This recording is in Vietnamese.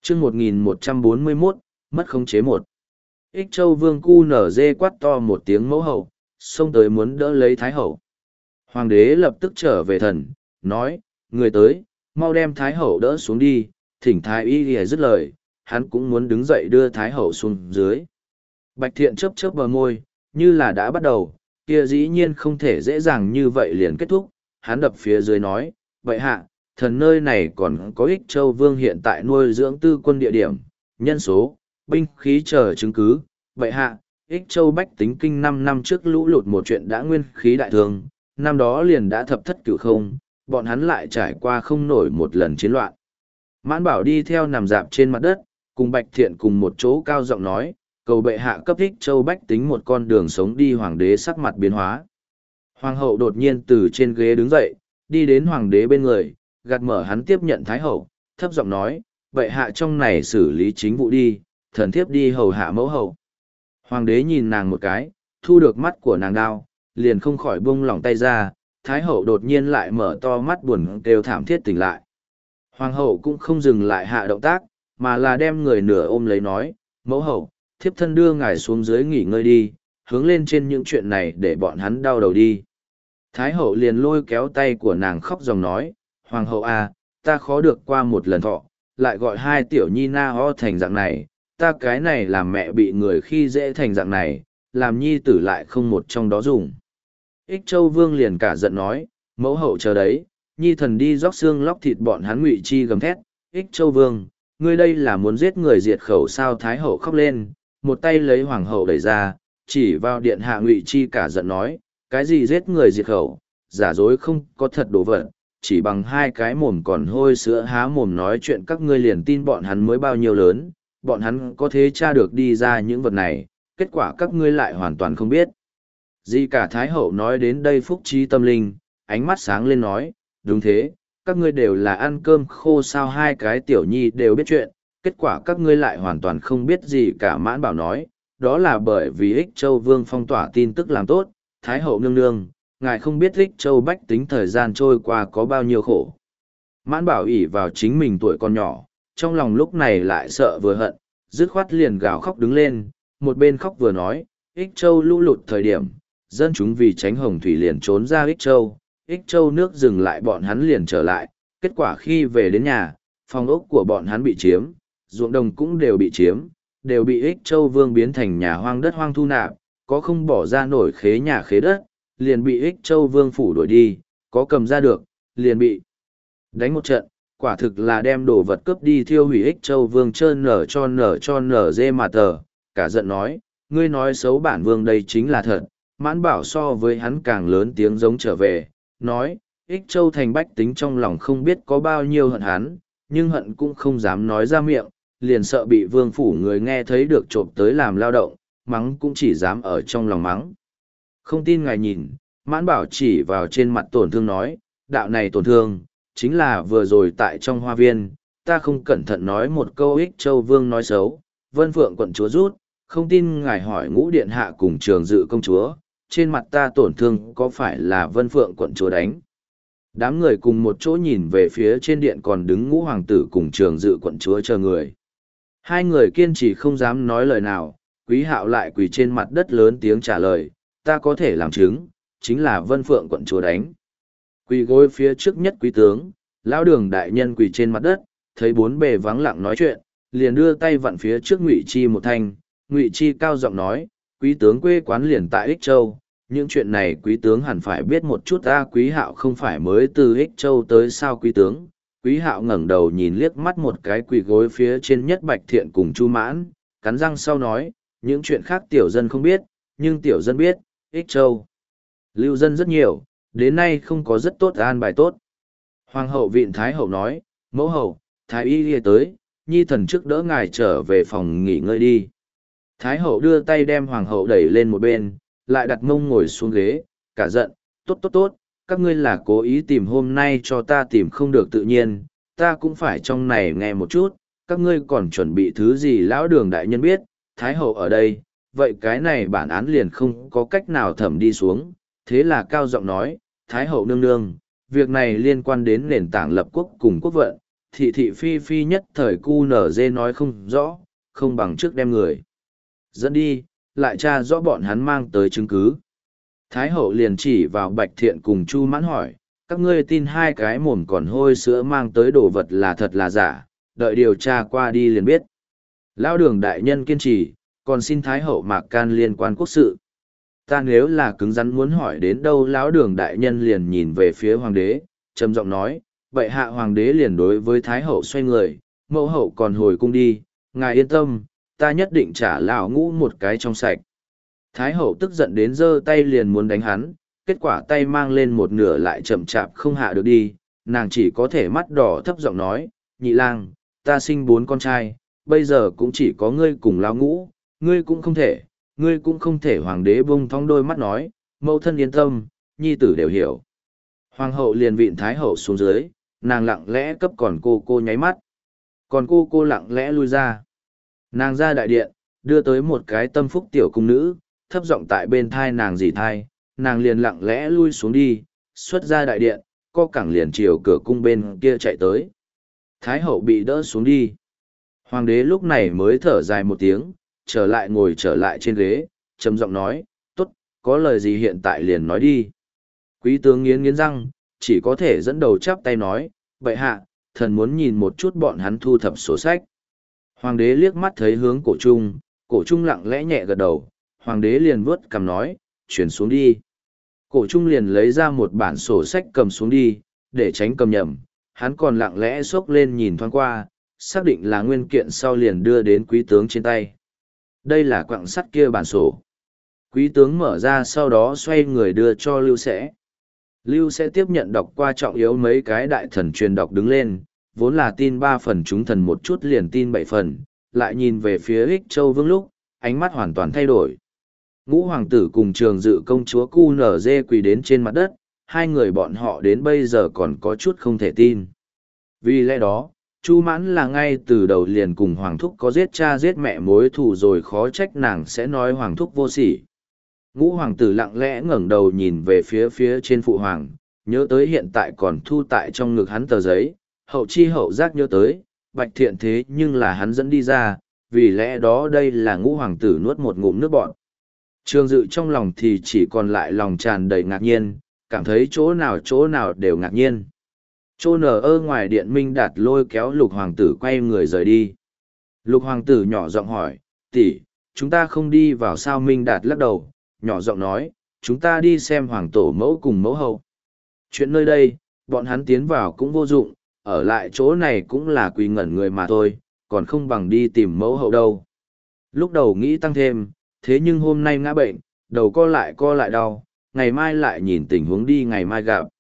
chương 1141, mất khống chế một. Ích Châu Vương cu nở dê quát to một tiếng mẫu hậu, xông tới muốn đỡ lấy Thái hậu. Hoàng đế lập tức trở về thần, nói, người tới, mau đem Thái hậu đỡ xuống đi, thỉnh Thái y lìa dứt lời, hắn cũng muốn đứng dậy đưa Thái hậu xuống dưới. Bạch Thiện chớp chớp bờ môi, như là đã bắt đầu, kia dĩ nhiên không thể dễ dàng như vậy liền kết thúc, hắn đập phía dưới nói, vậy hạ, thần nơi này còn có Ích Châu Vương hiện tại nuôi dưỡng tư quân địa điểm, nhân số, binh khí chờ chứng cứ, vậy hạ, Ích Châu bách tính kinh 5 năm trước lũ lụt một chuyện đã nguyên khí đại thương, năm đó liền đã thập thất cửu không, bọn hắn lại trải qua không nổi một lần chiến loạn. Mãn Bảo đi theo nằm dạp trên mặt đất, cùng Bạch Thiện cùng một chỗ cao giọng nói, cầu bệ hạ cấp Ích Châu bách tính một con đường sống đi. Hoàng đế sắc mặt biến hóa. Hoàng hậu đột nhiên từ trên ghế đứng dậy, đi đến hoàng đế bên người, gạt mở hắn tiếp nhận Thái hậu, thấp giọng nói, bệ hạ trong này xử lý chính vụ đi, thần thiếp đi hầu hạ mẫu hậu. Hoàng đế nhìn nàng một cái, thu được mắt của nàng đau, liền không khỏi buông lỏng tay ra, Thái hậu đột nhiên lại mở to mắt buồn kêu thảm thiết tỉnh lại. Hoàng hậu cũng không dừng lại hạ động tác, mà là đem người nửa ôm lấy nói, mẫu hậu, thiếp thân đưa ngài xuống dưới nghỉ ngơi đi, hướng lên trên những chuyện này để bọn hắn đau đầu đi. Thái hậu liền lôi kéo tay của nàng khóc dòng nói, Hoàng hậu à, ta khó được qua một lần thọ, lại gọi hai tiểu nhi na ho thành dạng này, ta cái này làm mẹ bị người khi dễ thành dạng này, làm nhi tử lại không một trong đó dùng. Ích Châu Vương liền cả giận nói, mẫu hậu chờ đấy, nhi thần đi róc xương lóc thịt bọn hắn Ngụy Chi gầm thét, Ích Châu Vương, ngươi đây là muốn giết người diệt khẩu sao? Thái hậu khóc lên, một tay lấy hoàng hậu đẩy ra, chỉ vào điện hạ Ngụy Chi cả giận nói, cái gì giết người diệt khẩu, giả dối không có thật đồ vật, chỉ bằng hai cái mồm còn hôi sữa há mồm nói chuyện các ngươi liền tin bọn hắn mới bao nhiêu lớn, bọn hắn có thế tra được đi ra những vật này, kết quả các ngươi lại hoàn toàn không biết. Gì cả. Thái hậu nói đến đây phúc trí tâm linh, ánh mắt sáng lên nói, đúng thế, các ngươi đều là ăn cơm khô sao? Hai cái tiểu nhi đều biết chuyện, kết quả các ngươi lại hoàn toàn không biết gì cả. Mãn Bảo nói, đó là bởi vì Ích Châu Vương phong tỏa tin tức làm tốt, Thái hậu nương nương, ngài không biết Ích Châu bách tính thời gian trôi qua có bao nhiêu khổ. Mãn Bảo ỷ vào chính mình tuổi còn nhỏ, trong lòng lúc này lại sợ vừa hận, dứt khoát liền gào khóc đứng lên, một bên khóc vừa nói, Ích Châu lũ lụt thời điểm, dân chúng vì tránh hồng thủy liền trốn ra Ích Châu nước dừng lại bọn hắn liền trở lại, kết quả khi về đến nhà, phòng ốc của bọn hắn bị chiếm, ruộng đồng cũng đều bị chiếm, đều bị Ích Châu Vương biến thành nhà hoang đất hoang thu nạp, có không bỏ ra nổi khế nhà khế đất, liền bị Ích Châu Vương phủ đuổi đi, có cầm ra được, liền bị đánh một trận, quả thực là đem đồ vật cướp đi thiêu hủy. Ích Châu Vương trơn nở dê mà tờ, cả giận nói, ngươi nói xấu bản vương đây chính là thật. Mãn Bảo so với hắn càng lớn tiếng giống trở về, nói, Ích Châu thành bách tính trong lòng không biết có bao nhiêu hận hắn, nhưng hận cũng không dám nói ra miệng, liền sợ bị vương phủ người nghe thấy được trộm tới làm lao động, mắng cũng chỉ dám ở trong lòng mắng. Không tin ngài nhìn, Mãn Bảo chỉ vào trên mặt tổn thương nói, đạo này tổn thương, chính là vừa rồi tại trong hoa viên, ta không cẩn thận nói một câu Ích Châu Vương nói xấu, Vân Phượng quận chúa rút, không tin ngài hỏi Ngũ Điện Hạ cùng Trường Dự công chúa, trên mặt ta tổn thương có phải là Vân Phượng quận chúa đánh. Đám người cùng một chỗ nhìn về phía trên điện còn đứng Ngũ Hoàng tử cùng Trường Dự quận chúa chờ người. Hai người kiên trì không dám nói lời nào, Quý Hạo lại quỳ trên mặt đất lớn tiếng trả lời, ta có thể làm chứng, chính là Vân Phượng quận chúa đánh. Quỳ gối phía trước nhất quý tướng, lão Đường đại nhân quỳ trên mặt đất, thấy bốn bề vắng lặng nói chuyện, liền đưa tay vặn phía trước Ngụy Chi một thanh. Ngụy Chi cao giọng nói, quý tướng quê quán liền tại Ích Châu, những chuyện này quý tướng hẳn phải biết một chút. Quý Hạo không phải mới từ Ích Châu tới sao? Quý tướng. Quý Hạo ngẩng đầu nhìn liếc mắt một cái quỳ gối phía trên nhất Bạch Thiện cùng Chu Mãn, cắn răng sau nói, những chuyện khác tiểu dân không biết, nhưng tiểu dân biết, Ích Châu lưu dân rất nhiều, đến nay không có rất tốt an bài tốt. Hoàng hậu vịn Thái hậu nói, mẫu hậu, Thái y đi tới, nhi thần trước đỡ ngài trở về phòng nghỉ ngơi đi. Thái hậu đưa tay đem hoàng hậu đẩy lên một bên, lại đặt mông ngồi xuống ghế, cả giận, tốt, các ngươi là cố ý tìm hôm nay cho ta tìm không được tự nhiên, ta cũng phải trong này nghe một chút, các ngươi còn chuẩn bị thứ gì? Lão Đường đại nhân biết, Thái hậu ở đây, vậy cái này bản án liền không có cách nào thẩm đi xuống, thế là cao giọng nói, Thái hậu nương nương, việc này liên quan đến nền tảng lập quốc cùng quốc vận, thị thị phi phi nhất thời cu nở dê nói không rõ, không bằng trước đem người dẫn đi, lại tra rõ bọn hắn mang tới chứng cứ. Thái hậu liền chỉ vào Bạch Thiện cùng Chu Mãn hỏi, các ngươi tin hai cái mồm còn hôi sữa mang tới đồ vật là thật là giả, đợi điều tra qua đi liền biết. Lão Đường đại nhân kiên trì, còn xin Thái hậu mạc can liên quan quốc sự. Ta nếu là cứng rắn muốn hỏi đến đâu, Lão Đường đại nhân liền nhìn về phía hoàng đế, trầm giọng nói, vậy hạ hoàng đế liền đối với Thái hậu xoay người, mẫu hậu còn hồi cung đi, ngài yên tâm, ta nhất định trả lão Ngũ một cái trong sạch. Thái hậu tức giận đến giơ tay liền muốn đánh hắn, kết quả tay mang lên một nửa lại chậm chạp không hạ được đi, nàng chỉ có thể mắt đỏ thấp giọng nói, nhị lang, ta sinh 4 con trai, bây giờ cũng chỉ có ngươi cùng lão Ngũ, ngươi cũng không thể. Hoàng đế bông thong đôi mắt nói, mẫu thân yên tâm, nhi tử đều hiểu. Hoàng hậu liền vịn Thái hậu xuống dưới, nàng lặng lẽ cấp còn cô nháy mắt. Còn cô lặng lẽ lui ra. Nàng ra đại điện, đưa tới một cái tâm phúc tiểu cung nữ, thấp giọng tại bên thai nàng dì thai, nàng liền lặng lẽ lui xuống đi, xuất ra đại điện, co cẳng liền chiều cửa cung bên kia chạy tới. Thái hậu bị đỡ xuống đi. Hoàng đế lúc này mới thở dài một tiếng, ngồi trở lại trên ghế, trầm giọng nói, tốt, có lời gì hiện tại liền nói đi. Quý tướng nghiến nghiến răng, chỉ có thể dẫn đầu chắp tay nói, bệ hạ, thần muốn nhìn một chút bọn hắn thu thập sổ sách. Hoàng đế liếc mắt thấy hướng cổ trung lặng lẽ nhẹ gật đầu, hoàng đế liền vuốt cằm nói, chuyển xuống đi. Cổ trung liền lấy ra một bản sổ sách cầm xuống đi, để tránh cầm nhầm, hắn còn lặng lẽ xốc lên nhìn thoáng qua, xác định là nguyên kiện sau liền đưa đến quý tướng trên tay. Đây là quặng sắt kia bản sổ. Quý tướng mở ra sau đó xoay người đưa cho Lưu Sẽ. Lưu Sẽ tiếp nhận đọc qua trọng yếu mấy cái đại thần truyền đọc đứng lên, vốn là tin 3 phần chúng thần một chút liền tin 7 phần, lại nhìn về phía Ích Châu Vương lúc, ánh mắt hoàn toàn thay đổi. Ngũ hoàng tử cùng Trường Dự công chúa Cu Nở Dê quỳ đến trên mặt đất, hai người bọn họ đến bây giờ còn có chút không thể tin. Vì lẽ đó, Chu Mãn là ngay từ đầu liền cùng Hoàng Thúc có giết cha giết mẹ mối thù, rồi khó trách nàng sẽ nói Hoàng Thúc vô sỉ. Ngũ hoàng tử lặng lẽ ngẩng đầu nhìn về phía trên phụ hoàng, nhớ tới hiện tại còn thu tại trong ngực hắn tờ giấy, hậu chi hậu giác nhớ tới, Bạch Thiện thế nhưng là hắn dẫn đi ra, vì lẽ đó đây là ngũ hoàng tử nuốt một ngụm nước bọt. Trường Dự trong lòng thì chỉ còn lại lòng tràn đầy ngạc nhiên, cảm thấy chỗ nào đều ngạc nhiên. Chỗ nở ngoài điện Minh Đạt lôi kéo Lục hoàng tử quay người rời đi. Lục hoàng tử nhỏ giọng hỏi, tỷ, chúng ta không đi vào sao? Minh Đạt lắc đầu, nhỏ giọng nói, chúng ta đi xem hoàng tổ mẫu cùng mẫu hậu. Chuyện nơi đây, bọn hắn tiến vào cũng vô dụng, ở lại chỗ này cũng là quỳ ngẩn người mà thôi, còn không bằng đi tìm mẫu hậu đâu. Lúc đầu nghĩ tăng thêm, thế nhưng hôm nay ngã bệnh, đầu co lại đau, ngày mai lại nhìn tình huống đi ngày mai gặp.